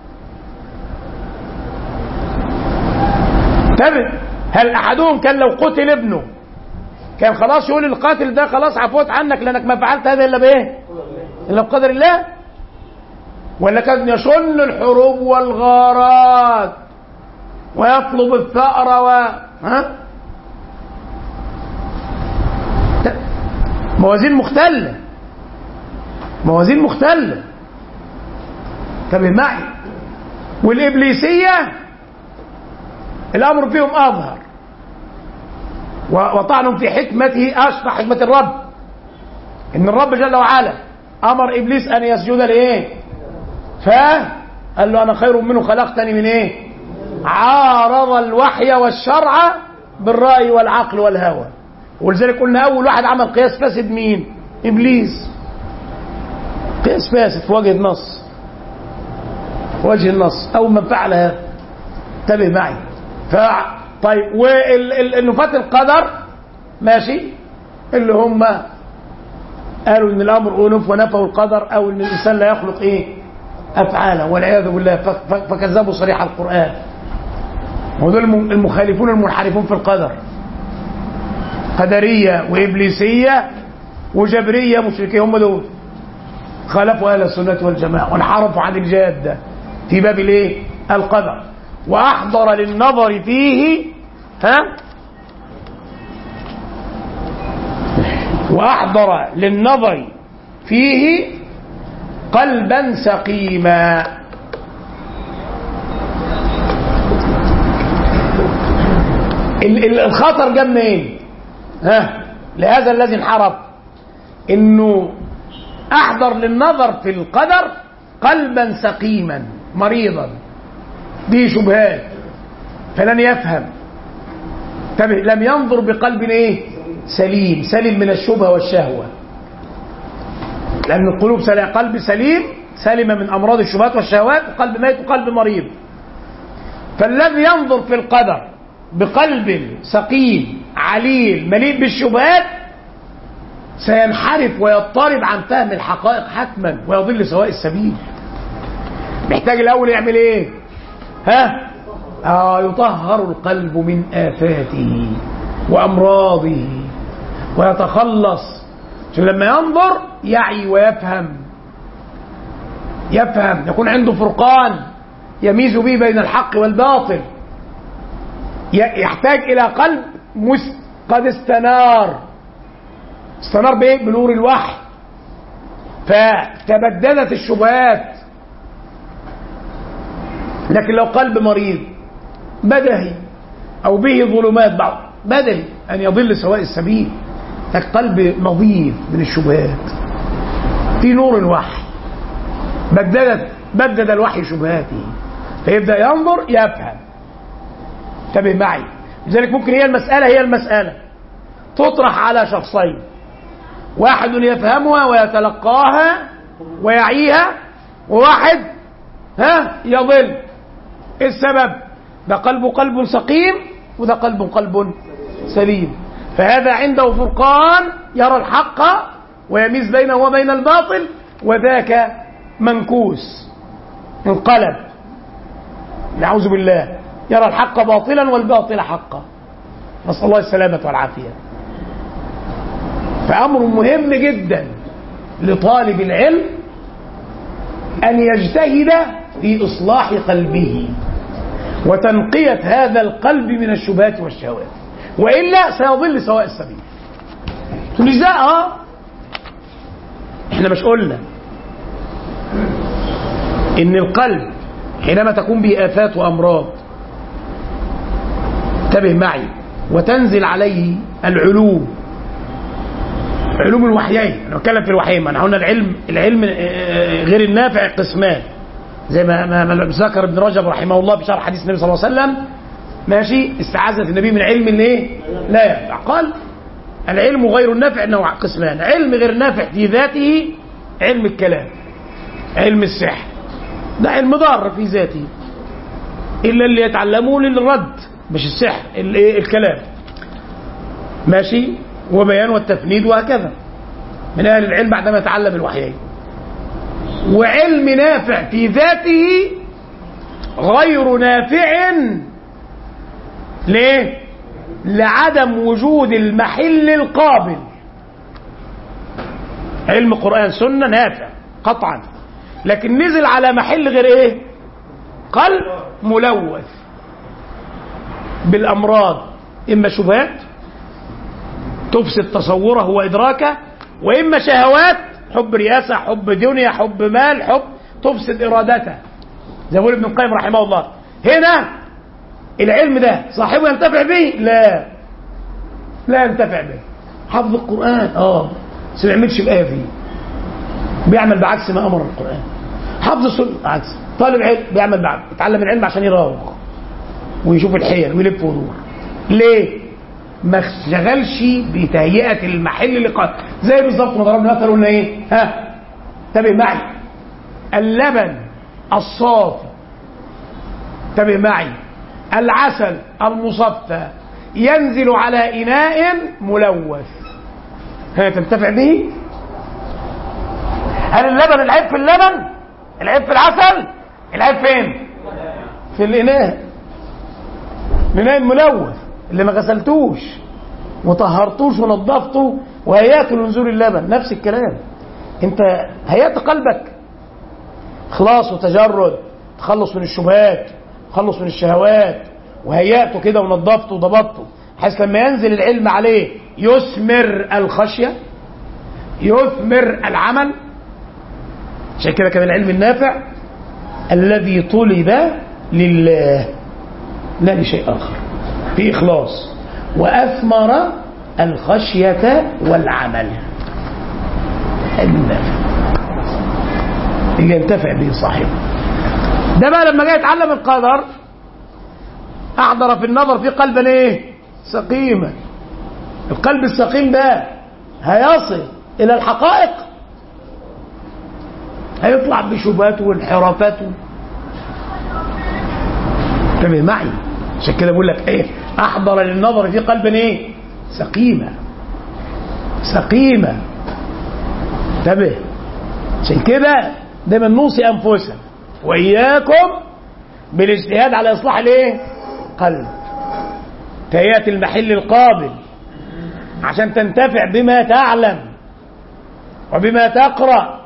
انتبه، هل احدهم كان لو قتل ابنه كان خلاص يقول القاتل ده خلاص عفوت عنك لانك ما فعلت هذا الا بايه؟ الا بقدر الله؟ ولا كان يشن الحروب والغارات ويطلب الثأر موازين مختلة، موازين مختلة. انتبه معي. والإبليسية الأمر فيهم أظهر، وطعنهم في حكمته أشرح حكمة الرب، إن الرب جل وعلا أمر إبليس أن يسجد لإيه؟ فقال له أنا خير منه، خلقتني من إيه؟ عارض الوحي والشرع بالرأي والعقل والهوى. ولذلك قلنا أول واحد عمل قياس فاسد مين؟ إبليس. قياس فاسد في وجه النص، في وجه النص أول من فعل هذا. انتبه معي. طيب، والنفاة القدر ماشي، اللي هم قالوا ان الامر انف ونفوا القدر، او ان الانسان لا يخلق ايه؟ افعاله، والعياذ بالله. فكذبوا صريح القران. ودول المخالفون المنحرفون في القدر، قدريه وابليسيه وجبريه مشركيه، هم دول خالفوا اهل السنه والجماعه وانحرفوا عن الجاده في باب الايه؟ القدر. واحضر للنظر فيه وأحضر للنظر فيه قلبا سقيما. الخطر جاء منين؟ لهذا الذي انحرف، انه احضر للنظر في القدر قلبا سقيما مريضا، دي شبهات، فلن يفهم. انتبه، لم ينظر بقلب ايه؟ سليم، سليم من الشبهه والشهوه، لان القلوب قلب سليم سلم من امراض الشبهات والشهوات، وقلب ميت وقلب مريض. فالذي ينظر في القدر بقلب سقيم عليل مليء بالشبهات سينحرف ويضطرب عن فهم الحقائق حتما، ويضل سواء السبيل. محتاج الاول يعمل ايه؟ يطهر القلب من آفاته وأمراضه ويتخلص، عشان لما ينظر يعي ويفهم، يكون عنده فرقان يميز به بين الحق والباطل. يحتاج إلى قلب قد استنار بإيه؟ بنور الوحي، فتبددت الشبهات. لكن لو قلب مريض بدهي أو به ظلمات، بدل أن يضل سواء السبيل، قلب نظيف من الشبهات، في نور الوحي، بدد الوحي شبهاته، فيبدأ ينظر يفهم. انتبه معي. لذلك ممكن هي المسألة تطرح على شخصين، واحد يفهمها ويتلقاها ويعيها، وواحد يضل. السبب ده قلب سقيم، وده قلب سليم، فهذا عنده فرقان يرى الحق ويميز بينه وبين الباطل، وذاك منكوس انقلب، نعوذ بالله، يرى الحق باطلا والباطل حقا، نسأل الله السلامة والعافية. فأمر مهم جدا لطالب العلم أن يجتهد في إصلاح قلبه وتنقية هذا القلب من الشبهات والشهوات، وإلا سيضل سواء السبيل. تقول ازاي؟ احنا مش قلنا ان القلب حينما تكون به آفات وأمراض، انتبه معي، وتنزل عليه العلوم الوحيين. انا بتكلم في الوحيين، ما احنا قلنا العلم غير النافع قسمان، زي ما ذكر ابن رجب رحمه الله في شرح حديث النبي صلى الله عليه وسلم، ماشي، استعاذة النبي من علم لا ينفع. قال العلم غير النافع نوع قسمان: علم غير نافع في ذاته، علم الكلام، علم السحر، ده علم ضار في ذاته، إلا اللي يتعلموه للرد، مش السحر، الكلام، ماشي، وبيان والتفنيد وهكذا من أهل العلم بعدما يتعلم الوحيين. وعلم نافع في ذاته غير نافع، ليه؟ لعدم وجود المحل القابل. علم قرآن سنة نافع قطعا، لكن نزل على محل غير قلب ملوث بالأمراض، إما شبهات تفسد تصوره وإدراكه، وإما شهوات، حب رياسة، حب دنيا، حب مال، حب تفسد إرادته، زي ما يقول ابن القيم رحمه الله. هنا العلم ده صاحبه ينتفع به؟ لا ينتفع به. حفظ القرآن بس ما يعملش بآية فيه، بيعمل بعكس ما أمر القرآن. حفظ السنة عكس. طالب علم بيعمل يتعلم العلم عشان يراوغ ويشوف الحيل ويلف ودور. ليه؟ ما اشتغلش بتهيئة المحل اللي زي بالظبط ما ضربنا مثلا قلنا انتبه معي، اللبن الصافي، انتبه معي، العسل المصفى ينزل على إناء ملوث، تنتفع به؟ هل اللبن العيب في اللبن؟ العيب في العسل؟ العيب فين؟ في الإناء الملوث اللي ما غسلتوش وطهرتوش ونظفته وهيأته لنزول اللبن. نفس الكلام، انت هيأت قلبك خلاص وتجرد، تخلص من الشبهات، تخلص من الشهوات، وهيأته كده ونظفته وضبطته، حيث لما ينزل العلم عليه يثمر الخشية، يثمر العمل. عشان كده كان العلم النافع الذي طلب لله لا لشيء آخر، في إخلاص، وأثمر الخشية والعمل. النافع اللي ينتفع به صاحبه. ده بقى لما جاء يتعلم القدر أحضر في النظر في قلبا سقيما. القلب السقيم ده هيصل إلى الحقائق، هيطلع بشبهاته وانحرافاته. انتبه معي، عشان كده بقول لك أحضر للنظر في قلبا سقيمة. انتبه، عشان كده دايما نوصي أنفسنا وإياكم بالاجتهاد على إصلاح قلب، تهيئة المحل القابل عشان تنتفع بما تعلم وبما تقرأ.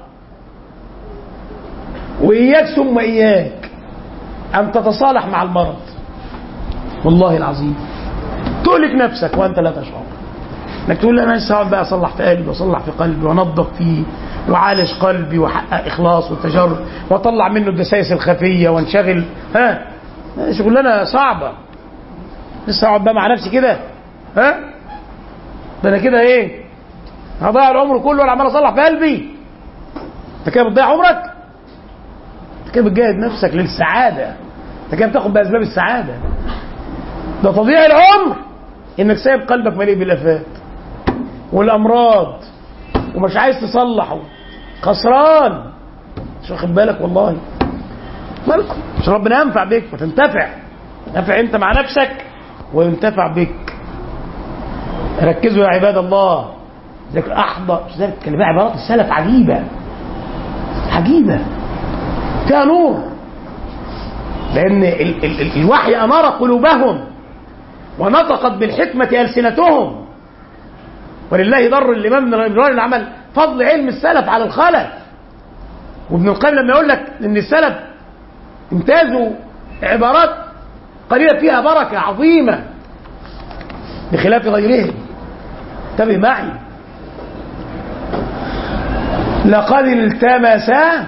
وإياك ثم إياك أن تتصالح مع المرض، والله العظيم تهلك نفسك وأنت لا تشعر. انك تقول انا لسه هقعد بقى اصلح في قلبي واصلح في قلبي وانظف فيه وعالج قلبي واحقق اخلاص وتجرد واطلع منه الدسائس الخفيه وانشغل، شغلانه صعبه. لسه هقعد بقى مع نفسي كده ها؟ ده انا كده ايه؟ هضيع العمر كله وانا عمال اصلح في قلبي. انت كده بتضيع عمرك، انت كده بتجاهد نفسك للسعاده، انت كده بتاخد باسباب السعاده. ده تضييع العمر انك سايب قلبك مليء بالافات والامراض ومش عايز تصلحه، خسران. مش واخد بالك والله، مالكم؟ مش ربنا ينفع بك وتنتفع، نفع انت مع نفسك وينتفع بك. ركزوا يا عباد الله. ذلك احضر، ذلك كلمات عبارات السلف عجيبه عجيبه فيها نور، لان الوحي انار قلوبهم ونطقت بالحكمه السنتهم. ولله در الامام من الرجال عمل فضل علم السلف على الخلف. وابن القيم لما يقول لك ان السلف امتازوا عبارات قليله فيها بركه عظيمه بخلاف غيرهم. انتبه معي، لقد التمس،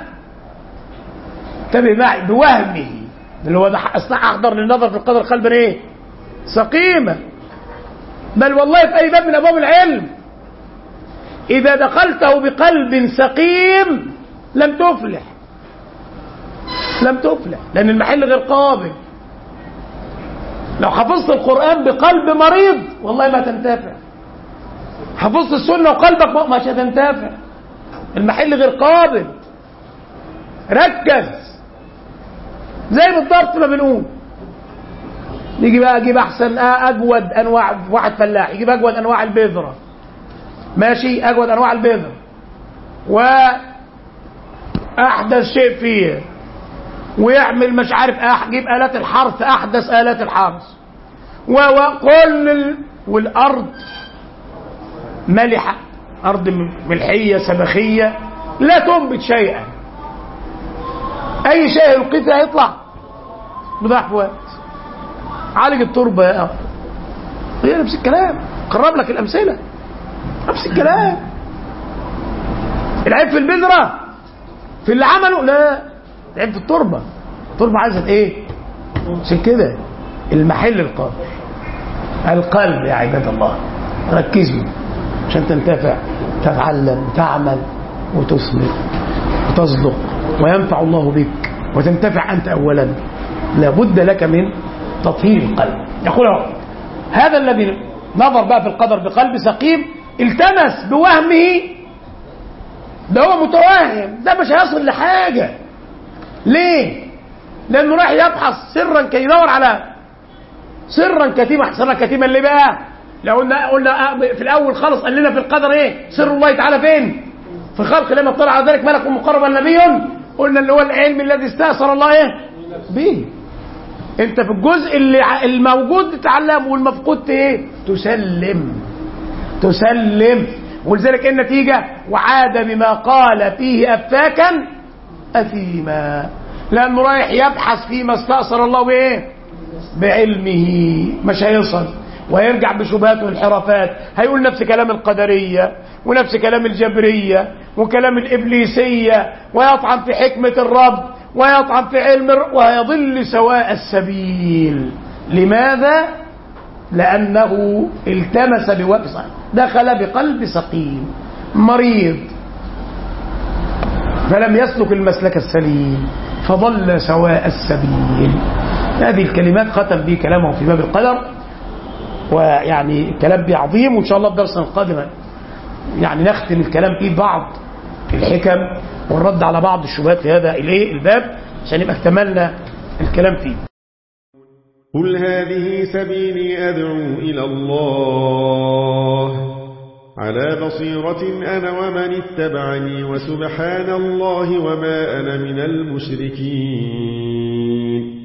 انتبه معي، بوهمه اللي هو ده احضر للنظر في القدر قلبا ايه؟ سقيمه. بل والله في اي باب من ابواب العلم اذا دخلته بقلب سقيم لم تفلح، لم تفلح، لان المحل غير قابل. لو حفظت القرآن بقلب مريض والله ما تنتفع، حفظت السنة وقلبك مش هتنتفع، المحل غير قابل. ركز. زي بالضبط ما بنقول نيجي بقى اجيب احسن اجود انواع، واحد فلاح يجيب اجود انواع البذره، ماشي، اجود انواع البذره واحدث شيء فيه، ويعمل مش عارف يجيب آلات الحرث، احدث آلات الحرث، وكل والارض ملحه، ارض ملحيه سبخيه لا تنبت شيئا، اي شيء يلقيته هيطلع بضعف وقت. عالج التربه يا اخي، هي نفس الكلام. قرب لك الامثله، نفس الكلام. العيب في البذره، في اللي عمله، لا، العيب في التربه. التربه عايزه ايه؟ عشان كده المحل القلب يا عباد الله. ركزوا عشان تنتفع، تتعلم، تعمل وتثمر وتصدق وينفع الله بك وتنتفع أنت أولا. لابد لك من تطهير القلب. يقول هذا الذي نظر بقى في القدر بقلب سقيم التمس بوهمه، ده هو متوهم، ده مش هيصل لحاجة. ليه؟ لأنه راح يبحث سرا كي يدور على سرا كتيما. سرا كتيما اللي بقى لو قلنا في الأول خالص قال لنا في القدر إيه؟ سر الله تعالى فين؟ في خلق لما اطلع على ذلك ملك مقرب نبي، قلنا اللي هو العلم الذي استأثر الله إيه؟ به. أنت في الجزء اللي الموجود تتعلم والمفقود إيه؟ تسلم. ولذلك النتيجة وعاد بما قال فيه أفاكا أثيما، لأنه رايح يبحث فيما استأثر الله بإيه؟ بعلمه. مش هيصل ويرجع بشبهات وانحرافات، هيقول نفس كلام القدرية ونفس كلام الجبرية وكلام الإبليسية، ويطعن في حكمة الرب ويطعن في علم ويضل سواء السبيل. لماذا؟ لأنه التمس بوبصة، دخل بقلب سقيم مريض، فلم يسلك المسلك السليم فضل سواء السبيل. هذه الكلمات ختم به كلامه في باب القدر، ويعني الكلام به عظيم، وإن شاء الله في درسنا القادم يعني نختم الكلام فيه بعض الحكم والرد على بعض الشبهات في هذا الباب عشان يبقى اكتملنا الكلام فيه.
قل هذه سبيلي أدعو إلى الله على بصيرة أنا ومن اتبعني، وسبحان الله وما أنا من المشركين.